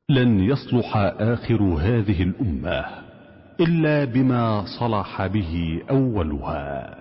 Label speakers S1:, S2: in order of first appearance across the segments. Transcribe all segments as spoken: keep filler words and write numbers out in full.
S1: لن يصلح آخر هذه الأمة إلا بما صلح به أولها.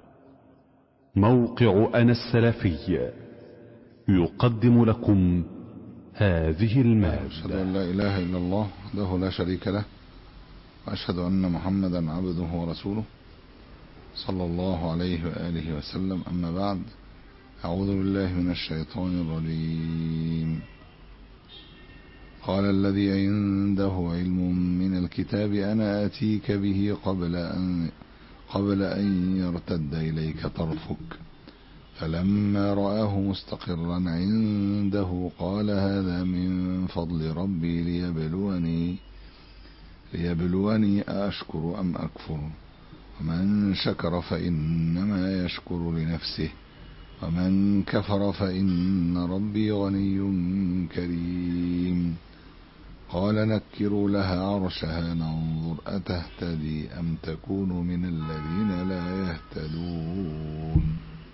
S1: موقع أنا السلفي يقدم لكم هذه المادة.
S2: أشهد أن لا إله إلا الله وحده لا شريك له، وأشهد أن محمدا عبده ورسوله صلى الله عليه وآله وسلم. أما بعد، أعوذ بالله من الشيطان الرجيم. قال الذي عنده علم من الكتاب أنا آتيك به قبل أن قبل أن يرتد إليك طرفك فلما رآه مستقرا عنده قال هذا من فضل ربي ليبلوني ليبلوني أشكر أم أكفر ومن شكر فإنما يشكر لنفسه ومن كفر فإن ربي غني كريم. قال نكروا لها عرشها ننظر أتهتدي أم تكون من الذين لا يهتدون.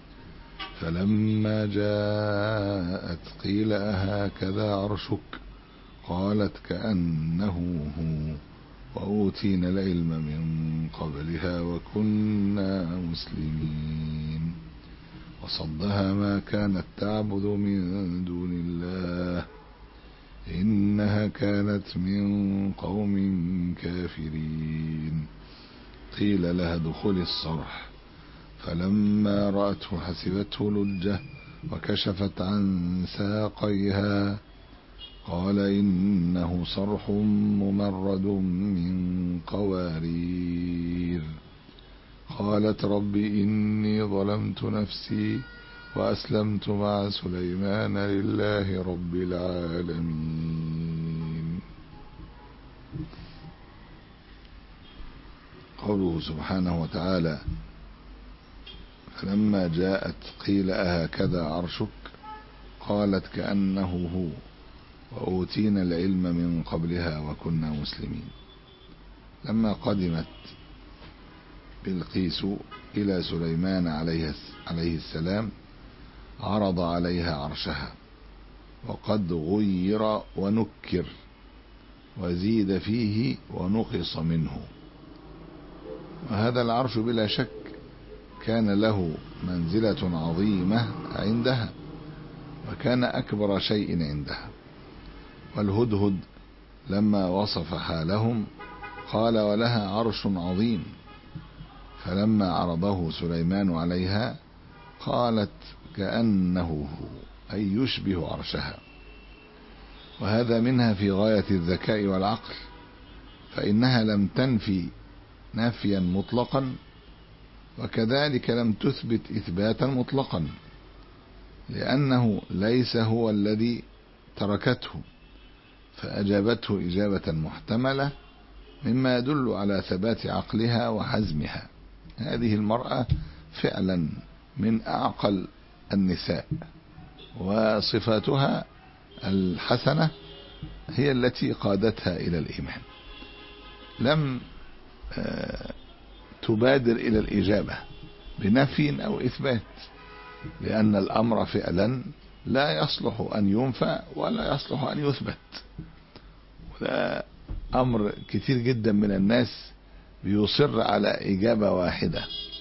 S2: فلما جاءت قيل أهكذا عرشك قالت كأنه هو وأوتينا العلم من قبلها وكنا مسلمين. وصدها ما كانت تعبد من دون الله إنها كانت من قوم كافرين. قيل لها ادخلي الصرح فلما رأته حسبته لجة وكشفت عن ساقيها قال إنه صرح ممرد من قوارير. قالت رب إني ظلمت نفسي وأسلمت مع سليمان لله رب العالمين. قوله سبحانه وتعالى فلما جاءت قيل أهكذا عرشك قالت كأنه هو وأوتينا العلم من قبلها وكنا مسلمين. لما قدمت بلقيس إلى سليمان عليه السلام عرض عليها عرشها وقد غير ونكر وزيد فيه ونقص منه. وهذا العرش بلا شك كان له منزلة عظيمة عندها وكان أكبر شيء عندها. والهدهد لما وصف حالهم قال ولها عرش عظيم، فلما عرضه سليمان عليها قالت كأنه هو أي يشبه عرشها. وهذا منها في غاية الذكاء والعقل، فإنها لم تنفي نفيا مطلقا وكذلك لم تثبت إثباتا مطلقا، لأنه ليس هو الذي تركته، فأجابته إجابة محتملة مما يدل على ثبات عقلها وحزمها. هذه المرأة فعلا من أعقل النساء، وصفاتها الحسنة هي التي قادتها إلى الإيمان. لم تبادر إلى الإجابة بنفي أو إثبات، لأن الأمر فعلا لا يصلح أن ينفى ولا يصلح أن يثبت. وده أمر كتير جدا من الناس بيصر على إجابة واحدة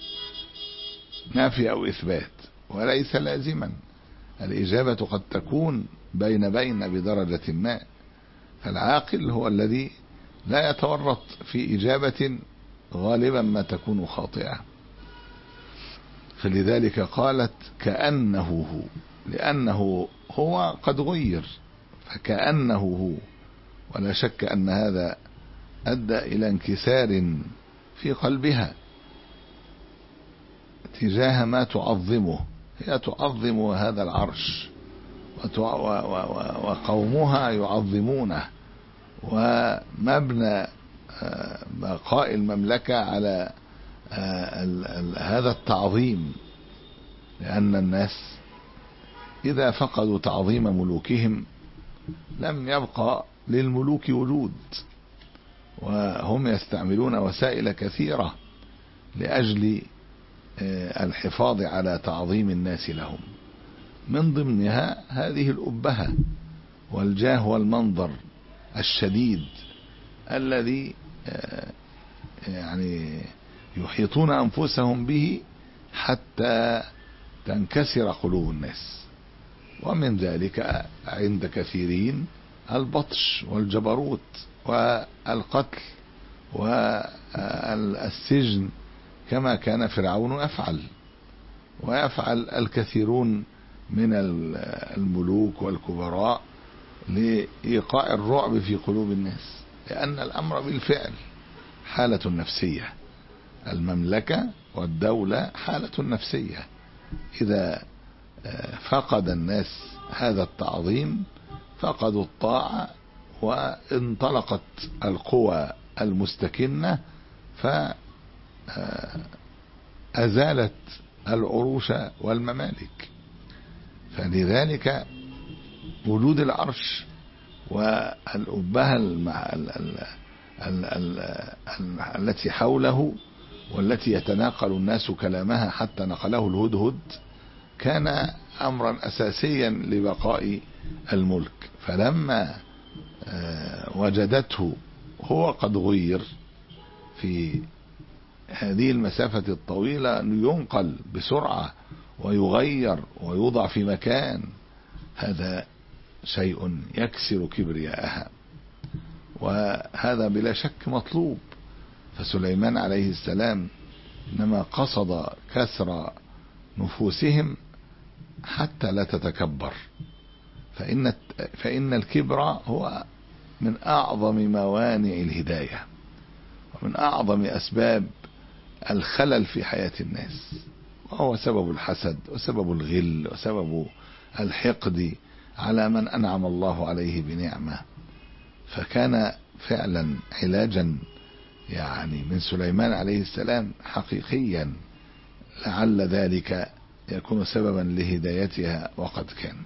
S2: نفي أو إثبات، وليس لازما. الإجابة قد تكون بين بين بدرجة ما، فالعاقل هو الذي لا يتورط في إجابة غالبا ما تكون خاطئة. فلذلك قالت كأنه هو، لأنه هو قد غير فكأنه هو. ولا شك أن هذا أدى إلى انكسار في قلبها تجاه ما تعظمه. هي تعظم هذا العرش وقومها يعظمونه، ومبنى بقاء المملكة على هذا التعظيم، لأن الناس إذا فقدوا تعظيم ملوكهم لم يبقى للملوك وجود، وهم يستعملون وسائل كثيرة لأجل الحفاظ على تعظيم الناس لهم، من ضمنها هذه الأبهة والجاه والمنظر الشديد الذي يعني يحيطون أنفسهم به حتى تنكسر قلوب الناس. ومن ذلك عند كثيرين البطش والجبروت والقتل والسجن، كما كان فرعون يفعل، ويفعل الكثيرون من الملوك والكبراء لإيقاع الرعب في قلوب الناس، لأن الأمر بالفعل حالة نفسية. المملكة والدولة حالة نفسية. إذا فقد الناس هذا التعظيم فقدوا الطاعة، وانطلقت القوى المستكنة فأزالت العروش والممالك. فلذلك وجود العرش والأبهة التي حوله والتي يتناقل الناس كلامها حتى نقله الهدهد كان أمرا أساسيا لبقاء الملك. فلما وجدته هو قد غير في هذه المسافة الطويلة، أن ينقل بسرعة ويغير ويوضع في مكان، هذا شيء يكسر كبرياءها، وهذا بلا شك مطلوب. فسليمان عليه السلام إنما قصد كسر نفوسهم حتى لا تتكبر، فإن فإن الكبر هو من أعظم موانع الهداية ومن أعظم أسباب الخلل في حياة الناس، وهو سبب الحسد وسبب الغل وسبب الحقد على من أنعم الله عليه بنعمة. فكان فعلا علاجا يعني من سليمان عليه السلام حقيقيا، لعل ذلك يكون سببا لهدايتها وقد كان.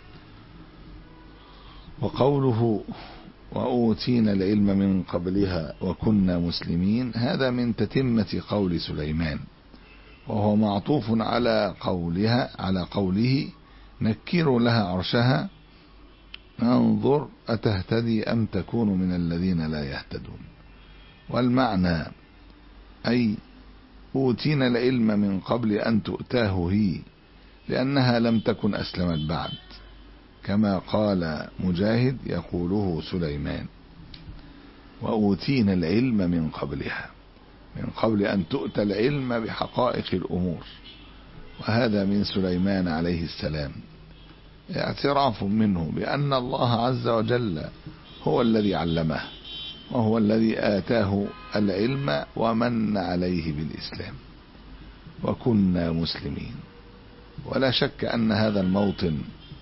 S2: وقوله وأوتينا العلم من قبلها وكنا مسلمين، هذا من تتمة قول سليمان، وهو معطوف على قولها على قوله نكر لها عرشها ننظر أتهتدي أم تكون من الذين لا يهتدون. والمعنى أي أوتينا العلم من قبل أن تؤتاه هي، لأنها لم تكن أسلمت بعد، كما قال مجاهد يقوله سليمان وأوتينا العلم من قبلها، من قبل أن تؤتى العلم بحقائق الأمور. وهذا من سليمان عليه السلام اعتراف منه بأن الله عز وجل هو الذي علمه، وهو الذي آتاه العلم ومن عليه بالإسلام، وكنا مسلمين. ولا شك أن هذا الموطن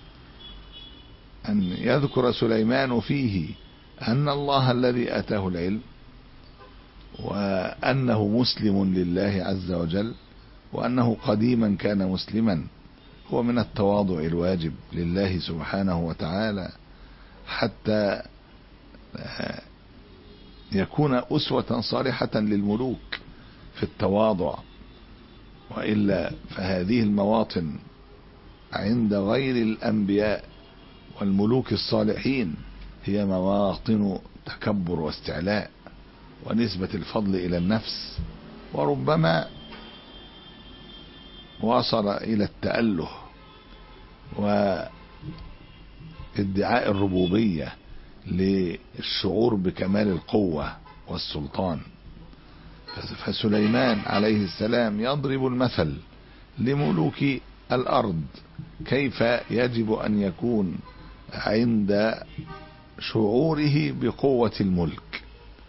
S2: أن يذكر سليمان فيه أن الله الذي آتاه العلم وأنه مسلم لله عز وجل، وأنه قديما كان مسلما، هو من التواضع الواجب لله سبحانه وتعالى، حتى يكون أسوة صالحة للملوك في التواضع. وإلا فهذه المواطن عند غير الأنبياء والملوك الصالحين هي مواطن تكبر واستعلاء ونسبة الفضل إلى النفس، وربما وصل إلى التأله وادعاء الربوبية للشعور بكمال القوة والسلطان. فسليمان عليه السلام يضرب المثل لملوك الأرض كيف يجب أن يكون عند شعوره بقوة الملك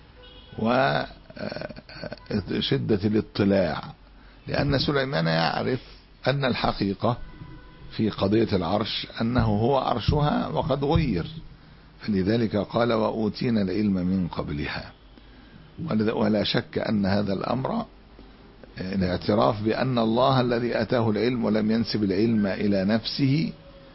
S2: وشدة الاطلاع، لأن سليمان يعرف أن الحقيقة في قضية العرش أنه هو عرشها وقد غير، فلذلك قال وأوتينا العلم من قبلها. ولا شك أن هذا الأمر الاعتراف بأن الله الذي أتاه العلم ولم ينسب العلم إلى نفسه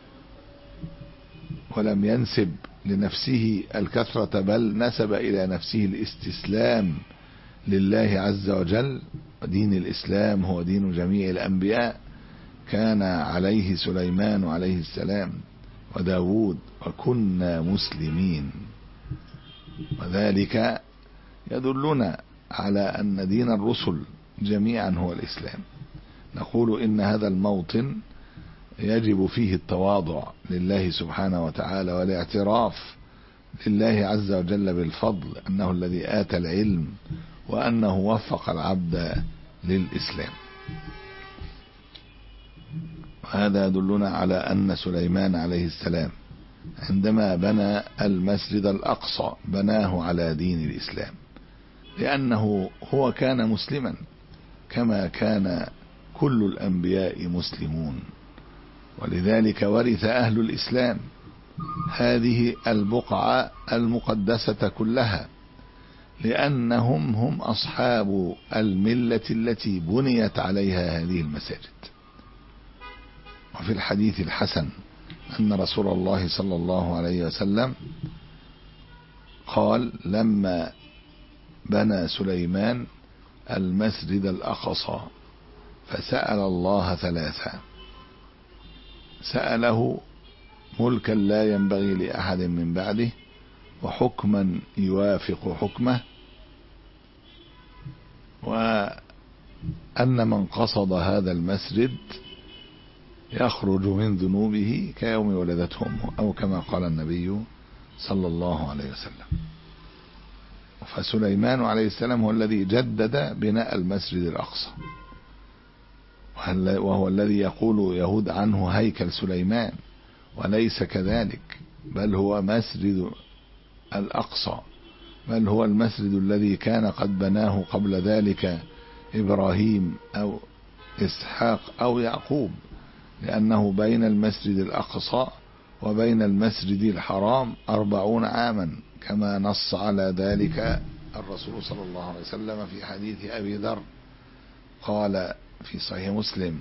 S2: ولم ينسب لنفسه الكثرة، بل نسب إلى نفسه الاستسلام لله عز وجل. ودين الإسلام هو دين جميع الأنبياء، كان عليه سليمان عليه السلام وداود وكنا مسلمين. وذلك يدلنا على أن دين الرسل جميعا هو الإسلام. نقول إن هذا الموطن يجب فيه التواضع لله سبحانه وتعالى والاعتراف لله عز وجل بالفضل أنه الذي آتى العلم وأنه وفق العبد للإسلام. وهذا يدلنا على أن سليمان عليه السلام عندما بنى المسجد الأقصى بناه على دين الإسلام، لأنه هو كان مسلما كما كان كل الأنبياء مسلمون، ولذلك ورث أهل الإسلام هذه البقعة المقدسة كلها، لأنهم هم أصحاب الملة التي بنيت عليها هذه المساجد. وفي الحديث الحسن أن رسول الله صلى الله عليه وسلم قال لما بنى سليمان المسجد الأقصى فسأل الله ثلاثة: سأله ملكا لا ينبغي لأحد من بعده، وحكما يوافق حكمه، وأن من قصد هذا المسجد يخرج من ذنوبه كيوم ولدته أمه، أو كما قال النبي صلى الله عليه وسلم. فسليمان عليه السلام هو الذي جدد بناء المسجد الأقصى، وهو الذي يقول يهود عنه هيكل سليمان، وليس كذلك، بل هو مسجد الأقصى، بل هو المسجد الذي كان قد بناه قبل ذلك إبراهيم أو إسحاق أو يعقوب، لأنه بين المسجد الأقصى وبين المسجد الحرام أربعون عاما، كما نص على ذلك الرسول صلى الله عليه وسلم في حديث أبي ذر، قال في صحيح مسلم: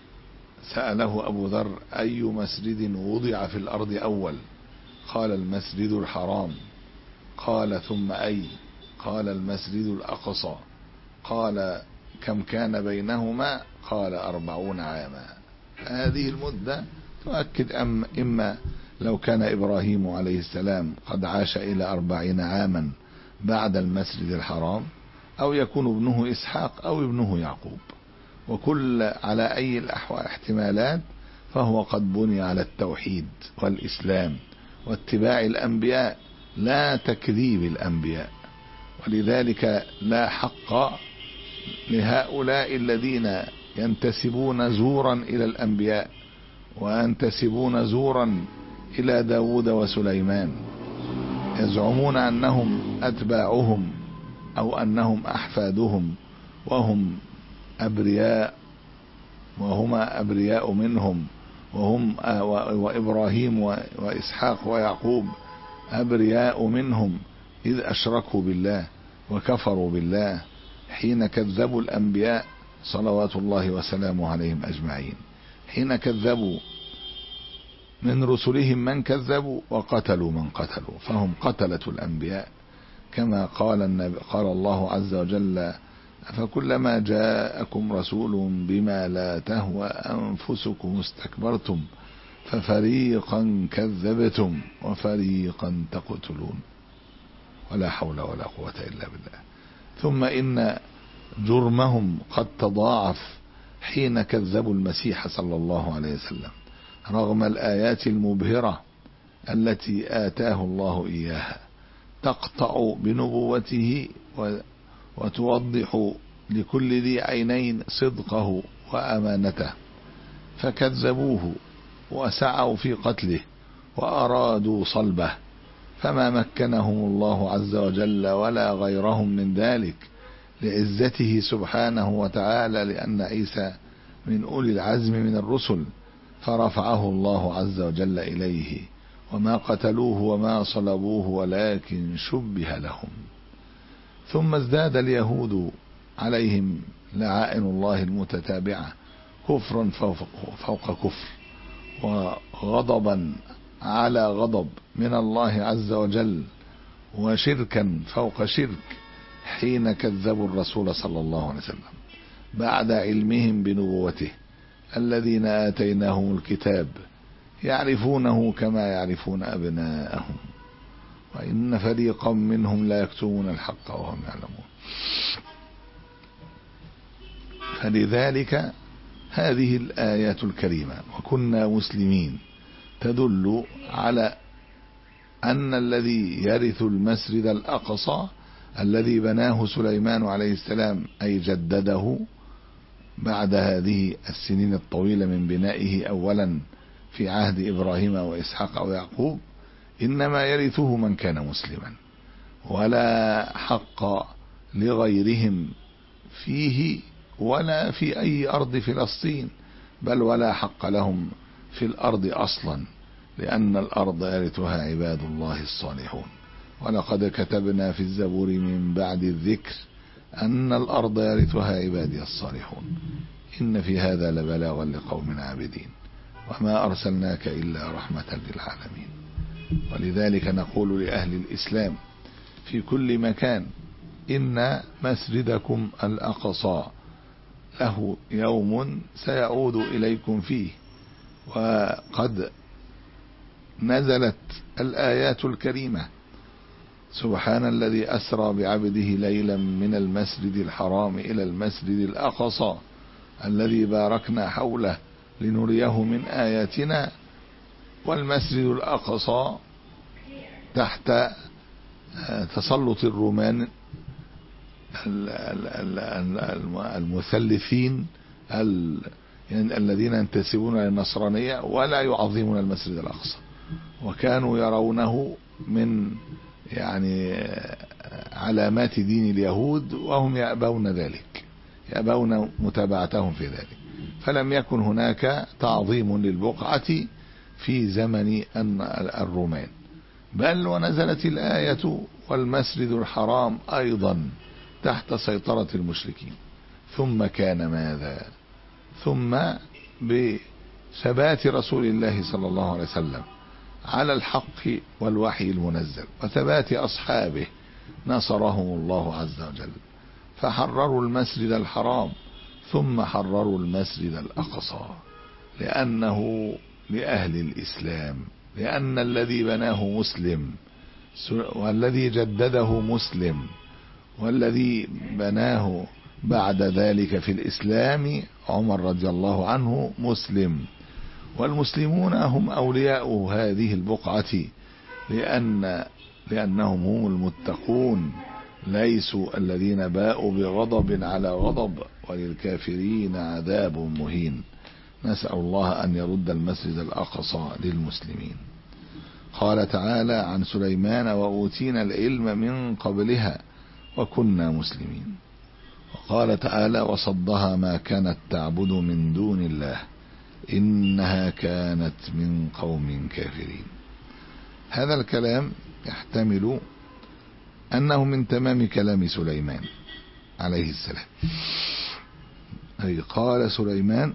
S2: سأله أبو ذر أي مسجد وضع في الأرض أول؟ قال المسجد الحرام. قال ثم أي؟ قال المسجد الأقصى. قال كم كان بينهما؟ قال أربعون عاما. هذه المدة تؤكد أم إما لو كان إبراهيم عليه السلام قد عاش إلى أربعين عاما بعد المسجد الحرام، أو يكون ابنه إسحاق أو ابنه يعقوب، وكل على أي الأحوال احتمالات فهو قد بني على التوحيد والإسلام واتباع الأنبياء لا تكذيب الأنبياء. ولذلك لا حق لهؤلاء الذين ينتسبون زورا إلى الأنبياء وينتسبون زورا إلى داود وسليمان، يزعمون أنهم أتباعهم أو أنهم أحفادهم، وهم أبرياء، وهما أبرياء منهم، وهم وإبراهيم وإسحاق ويعقوب أبرياء منهم، إذ أشركوا بالله وكفروا بالله حين كذبوا الأنبياء صلوات الله وسلامه عليهم أجمعين، حين كذبوا من رسلهم من كذبوا وقتلوا من قتلوا، فهم قتلة الأنبياء، كما قال النبي قال الله عز وجل: فكلما جاءكم رسول بما لا تهوى أنفسكم استكبرتم ففريقا كذبتم وفريقا تقتلون، ولا حول ولا قوة إلا بالله. ثم إن جرمهم قد تضاعف حين كذبوا المسيح صلى الله عليه وسلم رغم الآيات المبهرة التي آتاه الله إياها، تقطع بنبوته وتوضح لكل ذي عينين صدقه وأمانته، فكذبوه وسعوا في قتله وأرادوا صلبه، فما مكنهم الله عز وجل ولا غيرهم من ذلك لعزته سبحانه وتعالى، لأن عيسى من أولي العزم من الرسل، فرفعه الله عز وجل إليه، وما قتلوه وما صلبوه ولكن شبه لهم. ثم ازداد اليهود عليهم لعائن الله المتتابعة كفرا فوق, فوق كفر، وغضبا على غضب من الله عز وجل، وشركا فوق شرك، حين كذبوا الرسول صلى الله عليه وسلم بعد علمهم بنبوته. الذين آتيناهم الكتاب يعرفونه كما يعرفون أبناءهم، وإن فريقا منهم لا يكتمون الحق وهم يعلمون. فلذلك هذه الآيات الكريمة وكنا مسلمين تدل على أن الذي يرث المسجد الأقصى الذي بناه سليمان عليه السلام أي جدده بعد هذه السنين الطويلة من بنائه أولا في عهد إبراهيم وإسحاق ويعقوب، إنما يرثه من كان مسلما، ولا حق لغيرهم فيه ولا في أي أرض فلسطين، بل ولا حق لهم في الأرض أصلا، لأن الأرض يرثها عباد الله الصالحون. ولقد كتبنا في الزبور من بعد الذكر أن الأرض يرثها عبادي الصالحون إن في هذا لبلاغا لقوم عابدين وما أرسلناك إلا رحمة للعالمين. ولذلك نقول لأهل الإسلام في كل مكان إن مسجدكم الأقصى له يوم سيعود إليكم فيه، وقد نزلت الآيات الكريمة: سبحان الذي أسرى بعبده ليلا من المسجد الحرام إلى المسجد الأقصى الذي باركنا حوله لنريه من آياتنا. والمسجد الأقصى تحت تسلط الرومان المثلثين الذين ينتسبون للنصرانية ولا يعظمون المسجد الأقصى، وكانوا يرونه من يعني علامات دين اليهود، وهم يأبون ذلك، يأبون متابعتهم في ذلك. فلم يكن هناك تعظيم للبقعة في زمن الرومان، بل ونزلت الآية والمسجد الحرام أيضا تحت سيطرة المشركين. ثم كان ماذا؟ ثم بثبات رسول الله صلى الله عليه وسلم على الحق والوحي المنزل وثبات أصحابه نصرهم الله عز وجل، فحرروا المسجد الحرام ثم حرروا المسجد الأقصى، لأنه لأهل الإسلام، لأن الذي بناه مسلم والذي جدده مسلم والذي بناه بعد ذلك في الإسلام عمر رضي الله عنه مسلم. والمسلمون هم أولياء هذه البقعة لأن لأنهم هم المتقون، ليسوا الذين باءوا بغضب على غضب، وللكافرين عذاب مهين. نسأل الله أن يرد المسجد الأقصى للمسلمين. قال تعالى عن سليمان: وأوتينا العلم من قبلها وكنا مسلمين. وقال تعالى: وصدها ما كانت تعبد من دون الله إنها كانت من قوم كافرين. هذا الكلام يحتمل أنه من تمام كلام سليمان عليه السلام، أي قال سليمان: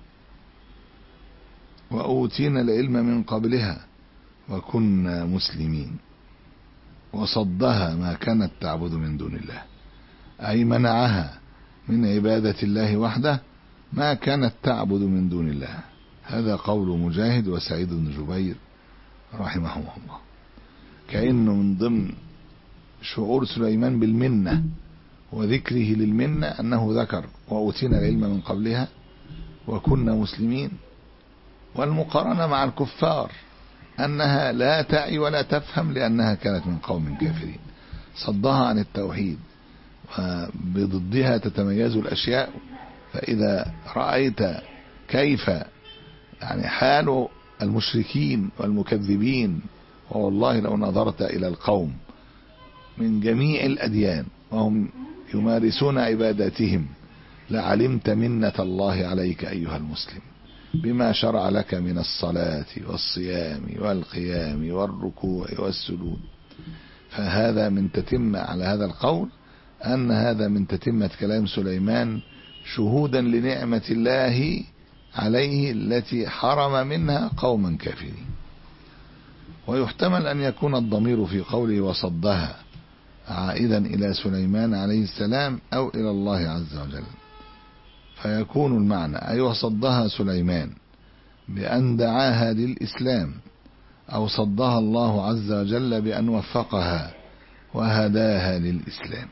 S2: وأوتينا العلم من قبلها وكنا مسلمين. وصدها ما كانت تعبد من دون الله، أي منعها من عبادة الله وحده ما كانت تعبد من دون الله. هذا قول مجاهد وسعيد بن جبير رحمهم الله. كأنه من ضمن شعور سليمان بالمنة وذكره للمنة أنه ذكر وأوتينا العلم من قبلها وكنا مسلمين، والمقارنة مع الكفار أنها لا تعي ولا تفهم لأنها كانت من قوم كافرين. صدها عن التوحيد، وبضدها تتميز الأشياء. فإذا رأيت كيف يعني حال المشركين والمكذبين، والله لو نظرت إلى القوم من جميع الأديان وهم يمارسون عباداتهم لعلمت منة الله عليك أيها المسلم بما شرع لك من الصلاة والصيام والقيام والركوع والسجود. فهذا من تتم على هذا القول أن هذا من تتمة كلام سليمان شهودا لنعمة الله عليه التي حرم منها قوما كافرين. ويحتمل أن يكون الضمير في قوله وصدها عائدا إلى سليمان عليه السلام أو إلى الله عز وجل، فيكون المعنى أي وصدها سليمان بأن دعاها للإسلام أو صدها الله عز وجل بأن وفقها وهداها للإسلام.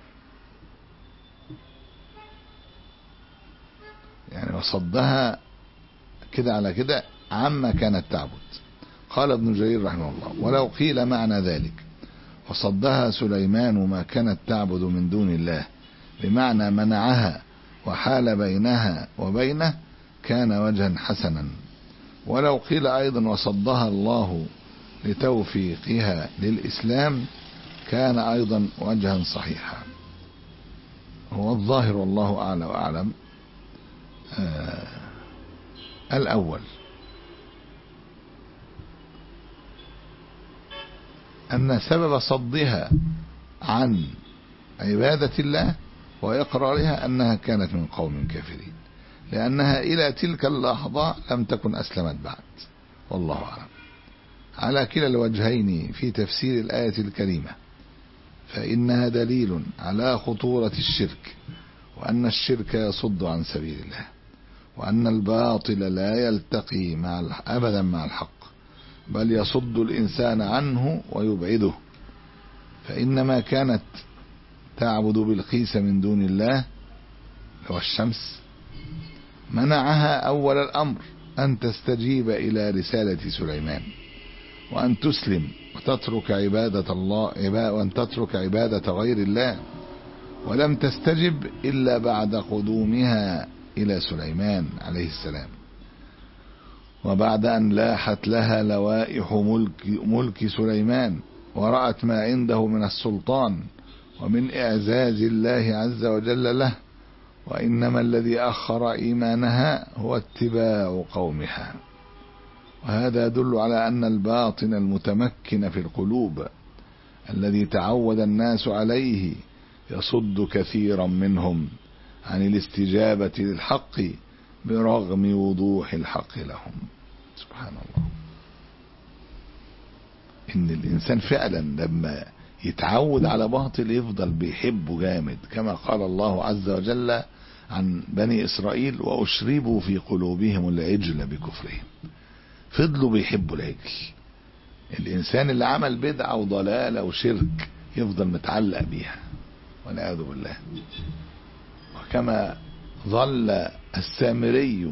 S2: يعني وصدها كده على كده عما كانت تعبد. قال ابن جرير رحمه الله: ولو قيل معنى ذلك وصدها سليمان ما كانت تعبد من دون الله بمعنى منعها وحال بينها وبينه كان وجها حسنا. ولو قيل أيضا وصدها الله لتوفيقها للإسلام كان أيضا وجها صحيحا. هو الظاهر والله أعلى وأعلم آه الأول أن سبب صدها عن عبادة الله وإقرارها أنها كانت من قوم كافرين، لأنها إلى تلك اللحظة لم تكن أسلمت بعد، والله أعلم. على كلا الوجهين في تفسير الآية الكريمة فإنها دليل على خطورة الشرك، وأن الشرك يصد عن سبيل الله، وأن الباطل لا يلتقي مع أبدا مع الحق، بل يصد الإنسان عنه ويبعده. فإنما كانت تعبد بلقيس من دون الله هو الشمس منعها أول الأمر أن تستجيب إلى رسالة سليمان، وأن تسلم وتترك عبادة الله وأن تترك عبادة غير الله، ولم تستجب إلا بعد قدومها إلى سليمان عليه السلام، وبعد أن لاحت لها لوائح ملك, ملك سليمان ورأت ما عنده من السلطان ومن إعزاز الله عز وجل له. وإنما الذي أخر إيمانها هو اتباع قومها. وهذا يدل على أن الباطن المتمكن في القلوب الذي تعود الناس عليه يصد كثيرا منهم عن الاستجابة للحق برغم وضوح الحق لهم. سبحان الله. إن الإنسان فعلا لما يتعود على باطل يفضل بيحبه جامد، كما قال الله عز وجل عن بني إسرائيل: وأشربوا في قلوبهم العجل بكفرهم. فضلوا بيحبوا العجل. الإنسان اللي عمل بدعة وضلالة وشرك يفضل متعلق بيها والعياذ بالله. وكما ظل السامري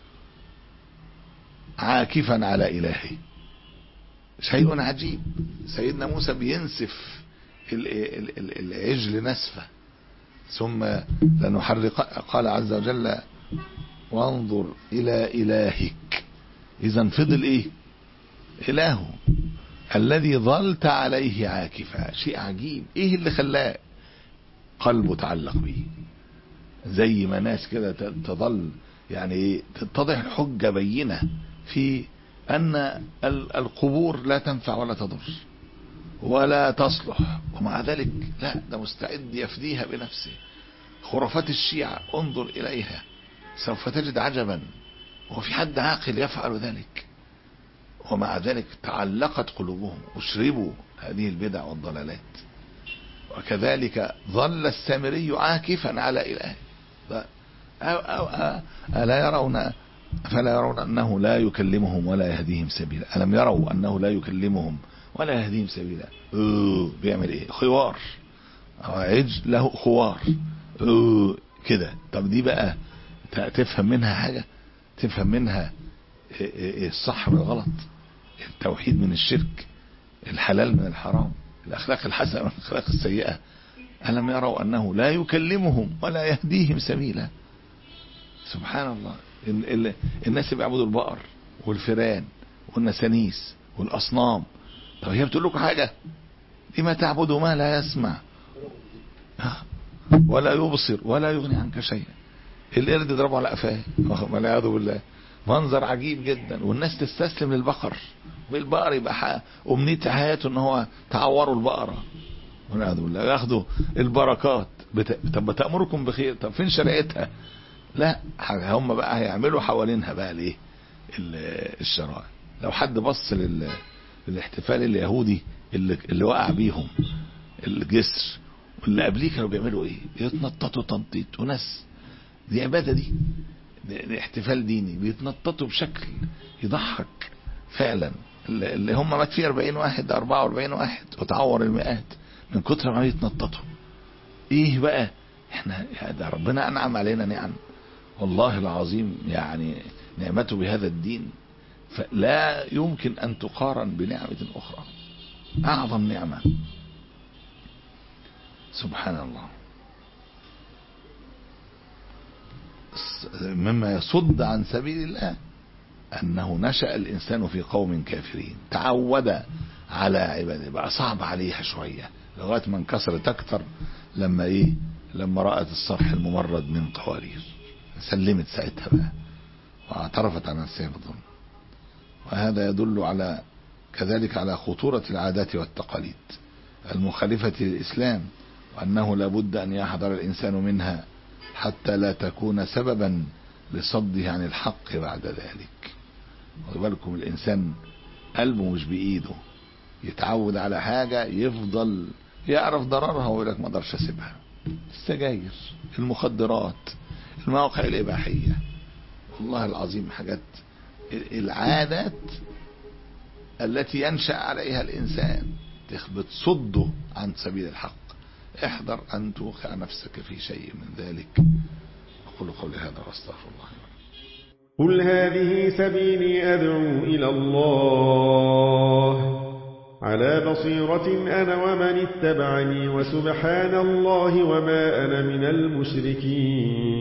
S2: عاكفا على إلهه، شيء عجيب. سيدنا موسى بينسف العجل نسفه ثم لنحرق، قال عز وجل: وانظر إلى إلهك. إذن فضل إيه؟ إلهه الذي ظلت عليه عاكفا. شيء عجيب. إيه اللي خلاه قلبه تعلق به؟ زي ما ناس كده تظل يعني تتضح الحجة بينة في أن القبور لا تنفع ولا تضر ولا تصلح، ومع ذلك لا، ده مستعد يفديها بنفسه. خرافات الشيعة انظر إليها سوف تجد عجبا، وفي حد عاقل يفعل ذلك، ومع ذلك تعلقت قلوبهم واشربوا هذه البدع والضلالات. وكذلك ظل السامري عاكفا على إله. أو أو أو ألا يرون فلا يرون أنه لا يكلمهم ولا يهديهم سبيلا؟ ألم يروا أنه لا يكلمهم ولا يهديهم سبيلا؟ أوه بيعمل إيه؟ خوار. عجل له خوار أوه كده. طب دي بقى تفهم منها حاجة؟ تفهم منها الصح من الغلط، التوحيد من الشرك، الحلال من الحرام، الأخلاق الحسنة من الأخلاق السيئة. ألم يروا أنه لا يكلمهم ولا يهديهم سبيلا؟ سبحان الله. الناس بيعبدوا البقر والفيران والنسانيس والأصنام. طب هي بتقول لكم حاجة؟ لما تعبدوا ما لا يسمع ولا يبصر ولا يغني عنك شيئا. القرد ضربه على قفاه والعياذ بالله. منظر عجيب جدا. والناس تستسلم للبقر، والبقر يبقى أمنية حياته ان هو تعوروا البقرة والعياذ بالله، ياخدوا البركات. بت... طب بتأمركم بخير. طب فين شريعتها؟ لا، هم بقى هيعملوا حوالينها بقى ليه الشرائع. لو حد بص لل... للاحتفال اليهودي اللي, اللي وقع بيهم الجسر، واللي قبليه كانوا بيعملوا ايه؟ يتنططوا تنطيط. وناس دي عبادة، دي, دي احتفال ديني، بيتنططوا بشكل يضحك فعلا. اللي هم مات فيه أربعين واحد، ده أربعة وأربعين واحد، وتعور المئات من كتر ما يتنططوا. ايه بقى احنا ده ربنا انعم علينا نعم والله العظيم، يعني نعمته بهذا الدين فلا يمكن ان تقارن بنعمة اخرى، اعظم نعمة سبحان الله. مما يصد عن سبيل الله انه نشأ الانسان في قوم كافرين، تعود على عباده، بقى صعب عليها شوية لغاية ما انكسرت اكتر لما ايه لما رأت الصرح الممرد من قوارير، سلمت ساعتها بقى واعترفت عن نفسها بالظلم. وهذا يدل على كذلك على خطورة العادات والتقاليد المخالفة للإسلام، وأنه لابد أن يحذر الإنسان منها حتى لا تكون سببا لصده عن الحق بعد ذلك. وبالكم الإنسان قلبه مش بإيده، يتعود على حاجة يفضل يعرف ضررها ويقول لك ما اقدرش اسيبها. السجاير، المخدرات، المواقع الإباحية، والله العظيم حاجات، العادات التي ينشأ عليها الإنسان بتصده عن سبيل الحق. احذر أن توقع نفسك في شيء من ذلك. أقول قولي هذا واستغفر الله.
S3: قل هذه سبيلي أدعو إلى الله على بصيرة أنا ومن اتبعني، وسبحان الله وما أنا من المشركين.